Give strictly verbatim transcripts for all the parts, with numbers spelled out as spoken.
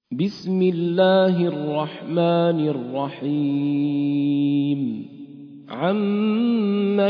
بسم الله الرحمن الرحيم عم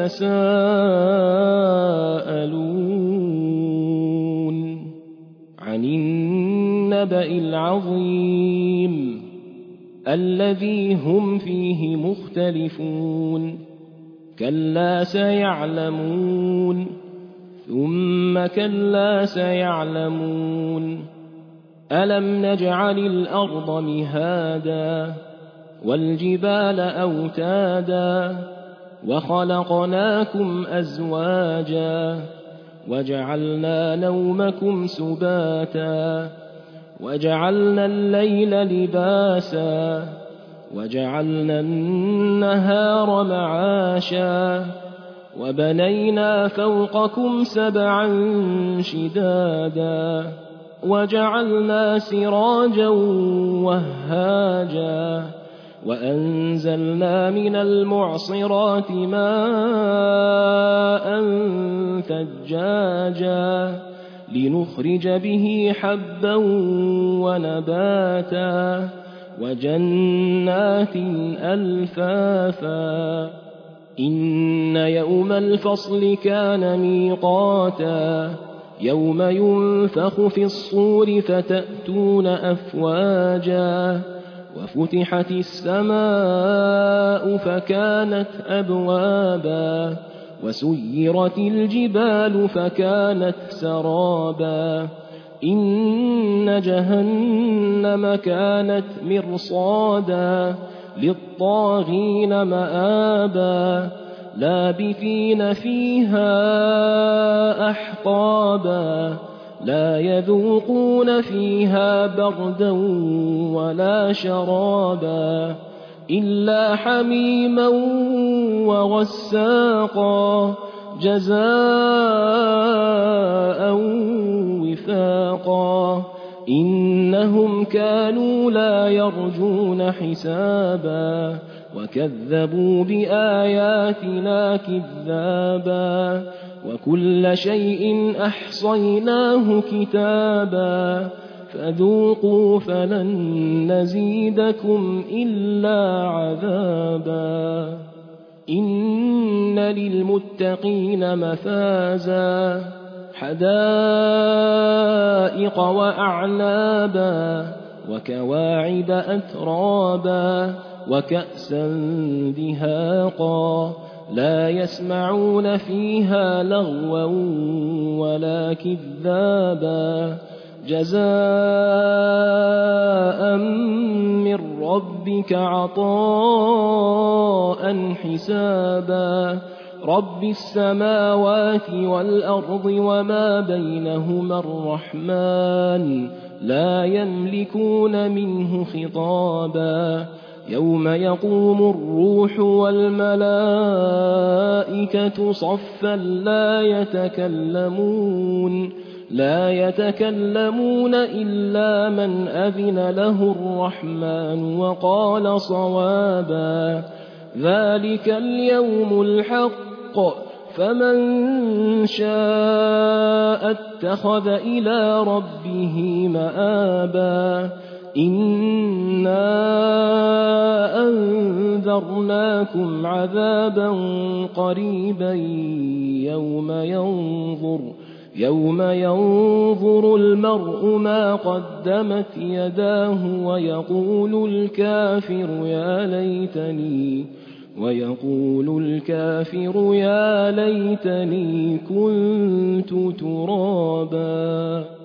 يتساءلون عن النبأ العظيم الذي هم فيه مختلفون كلا سيعلمون ثم كلا سيعلمون ألم نجعل الأرض مهادا والجبال أوتادا وخلقناكم أزواجا وجعلنا نومكم سباتا وجعلنا الليل لباسا وجعلنا النهار معاشا وبنينا فوقكم سبعا شدادا وجعلنا سراجا وهاجا وأنزلنا من المعصرات ماء ثجاجا لنخرج به حبا ونباتا وجنات ألفافا إن يوم الفصل كان ميقاتا يوم ينفخ في الصور فتأتون أفواجا وفتحت السماء فكانت أبوابا وسيرت الجبال فكانت سرابا إن جهنم كانت مرصادا للطاغين مآبا لابثين فيها أحقابا لا يذوقون فيها بردا ولا شرابا إلا حميما وغساقا جزاء وفاقا إنهم كانوا لا يرجون حسابا وكذبوا بآياتنا كذابا وكل شيء أحصيناه كتابا فذوقوا فلن نزيدكم إلا عذابا إن للمتقين مفازا حدائق وأعنابا وكواعب أترابا وكأسا دهاقا لا يسمعون فيها لغوا ولا كذابا جزاء من ربك عطاء حسابا رب السماوات والأرض وما بينهما الرحمن لا يملكون منه خطابا يوم يقوم الروح والملائكة صفا لا يتكلمون لا يتكلمون إلا من أذن له الرحمن وقال صوابا ذلك اليوم الحق فمن شاء اتخذ إلى ربه مآبا إنا أنذرناكم عذابا قريبا يوم ينظر يوم ينظر المرء ما قدمت يداه ويقول الكافر يا ليتني ويقول الكافر يا ليتني كنت ترابا